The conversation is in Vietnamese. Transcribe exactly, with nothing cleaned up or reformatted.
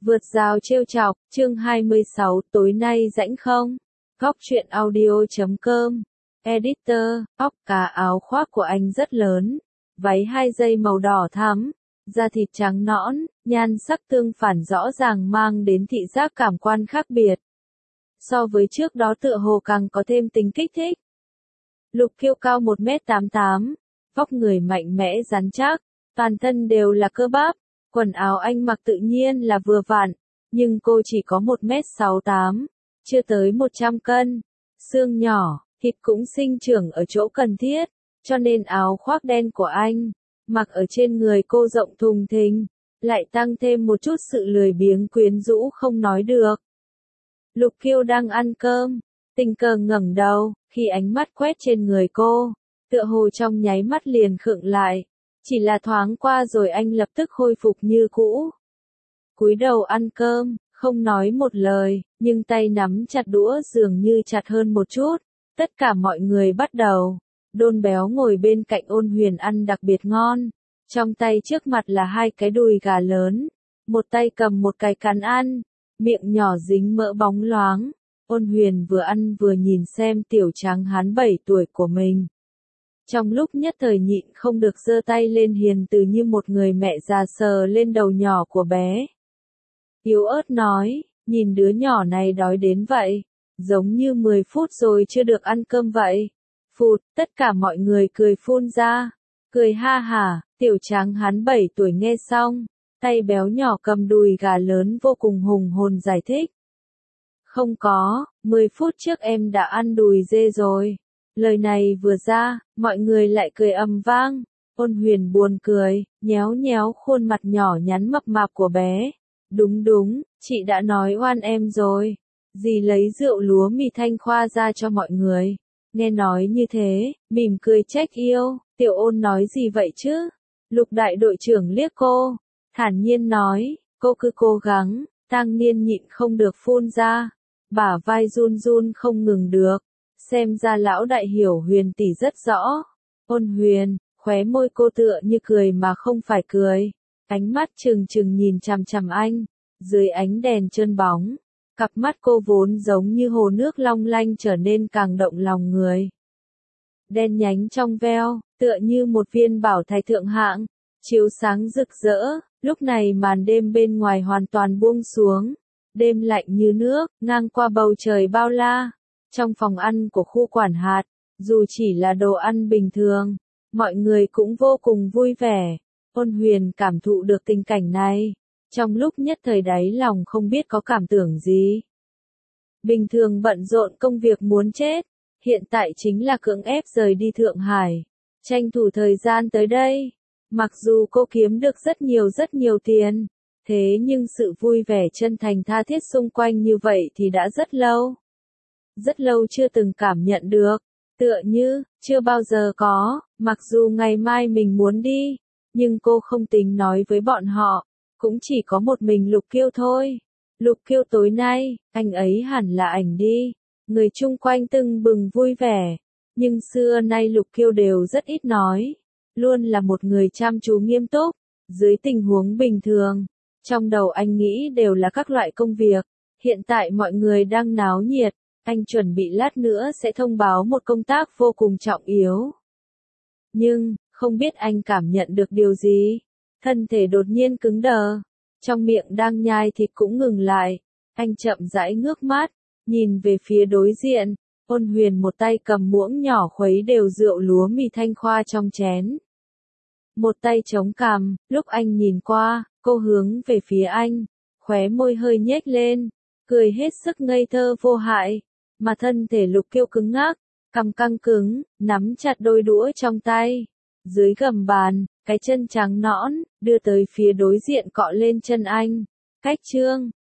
Vượt rào trêu chọc, chương hai mươi sáu, tối nay rảnh không? Góc truyện audio chấm com. Editor, óc cá áo khoác của anh rất lớn, váy hai dây màu đỏ thắm, da thịt trắng nõn, nhan sắc tương phản rõ ràng mang đến thị giác cảm quan khác biệt. So với trước đó tựa hồ càng có thêm tính kích thích. Lục Kiêu cao một mét tám mươi tám, vóc người mạnh mẽ rắn chắc, toàn thân đều là cơ bắp, quần áo anh mặc tự nhiên là vừa vặn, nhưng cô chỉ có một mét sáu mươi tám, chưa tới một trăm cân, xương nhỏ, thịt cũng sinh trưởng ở chỗ cần thiết, cho nên áo khoác đen của anh, mặc ở trên người cô rộng thùng thình, lại tăng thêm một chút sự lười biếng quyến rũ không nói được. Lục Kiêu đang ăn cơm, tình cờ ngẩng đầu, khi ánh mắt quét trên người cô, tựa hồ trong nháy mắt liền khựng lại, chỉ là thoáng qua rồi anh lập tức khôi phục như cũ. Cúi đầu ăn cơm, không nói một lời, nhưng tay nắm chặt đũa dường như chặt hơn một chút. Tất cả mọi người bắt đầu. Đôn béo ngồi bên cạnh Ôn Huyền ăn đặc biệt ngon. Trong tay trước mặt là hai cái đùi gà lớn. Một tay cầm một cái cắn ăn. Miệng nhỏ dính mỡ bóng loáng. Ôn Huyền vừa ăn vừa nhìn xem tiểu tráng hán bảy tuổi của mình. Trong lúc nhất thời nhịn không được giơ tay lên hiền từ như một người mẹ già sờ lên đầu nhỏ của bé. Yếu ớt nói, nhìn đứa nhỏ này đói đến vậy, giống như mười phút rồi chưa được ăn cơm vậy. Phụt, tất cả mọi người cười phun ra, cười ha hả, tiểu tráng hán bảy tuổi nghe xong, tay béo nhỏ cầm đùi gà lớn vô cùng hùng hồn giải thích. Không có, mười phút trước em đã ăn đùi dê rồi. Lời này vừa ra, mọi người lại cười ầm vang. Ôn Huyền buồn cười, nhéo nhéo khuôn mặt nhỏ nhắn mập mạp của bé. Đúng đúng, chị đã nói oan em rồi. Dì lấy rượu lúa mì Thanh Khoa ra cho mọi người. Nghe nói như thế, mỉm cười trách yêu, Tiểu Ôn nói gì vậy chứ? Lục đại đội trưởng liếc cô, thản nhiên nói, cô cứ cố gắng, Tang Niên nhịn không được phun ra. Bả vai run run không ngừng được. Xem ra lão đại hiểu Huyền tỷ rất rõ. Ôn Huyền, khóe môi cô tựa như cười mà không phải cười. Ánh mắt trừng trừng nhìn chằm chằm anh. Dưới ánh đèn trơn bóng, cặp mắt cô vốn giống như hồ nước long lanh trở nên càng động lòng người. Đen nhánh trong veo, tựa như một viên bảo thạch thượng hạng, chiếu sáng rực rỡ. Lúc này màn đêm bên ngoài hoàn toàn buông xuống. Đêm lạnh như nước, ngang qua bầu trời bao la. Trong phòng ăn của khu quản hạt, dù chỉ là đồ ăn bình thường, mọi người cũng vô cùng vui vẻ. Ôn Huyền cảm thụ được tình cảnh này, trong lúc nhất thời đáy lòng không biết có cảm tưởng gì. Bình thường bận rộn công việc muốn chết, hiện tại chính là cưỡng ép rời đi Thượng Hải, tranh thủ thời gian tới đây. Mặc dù cô kiếm được rất nhiều rất nhiều tiền, thế nhưng sự vui vẻ chân thành tha thiết xung quanh như vậy thì đã rất lâu. Rất lâu chưa từng cảm nhận được, tựa như, chưa bao giờ có, mặc dù ngày mai mình muốn đi, nhưng cô không tính nói với bọn họ, cũng chỉ có một mình Lục Kiêu thôi. Lục Kiêu tối nay, anh ấy hẳn là ảnh đi, người chung quanh tưng bừng vui vẻ, nhưng xưa nay Lục Kiêu đều rất ít nói, luôn là một người chăm chú nghiêm túc, dưới tình huống bình thường, trong đầu anh nghĩ đều là các loại công việc, hiện tại mọi người đang náo nhiệt. Anh chuẩn bị lát nữa sẽ thông báo một công tác vô cùng trọng yếu. Nhưng, không biết anh cảm nhận được điều gì. Thân thể đột nhiên cứng đờ. Trong miệng đang nhai thịt cũng ngừng lại. Anh chậm rãi ngước mắt, nhìn về phía đối diện. Ôn Huyền một tay cầm muỗng nhỏ khuấy đều rượu lúa mì Thanh Khoa trong chén. Một tay chống cằm, lúc anh nhìn qua, cô hướng về phía anh. Khóe môi hơi nhếch lên, cười hết sức ngây thơ vô hại. Mà thân thể Lục Kiêu cứng ngắc, cằm căng cứng, nắm chặt đôi đũa trong tay. Dưới gầm bàn, cái chân trắng nõn, đưa tới phía đối diện cọ lên chân anh. Cách trương,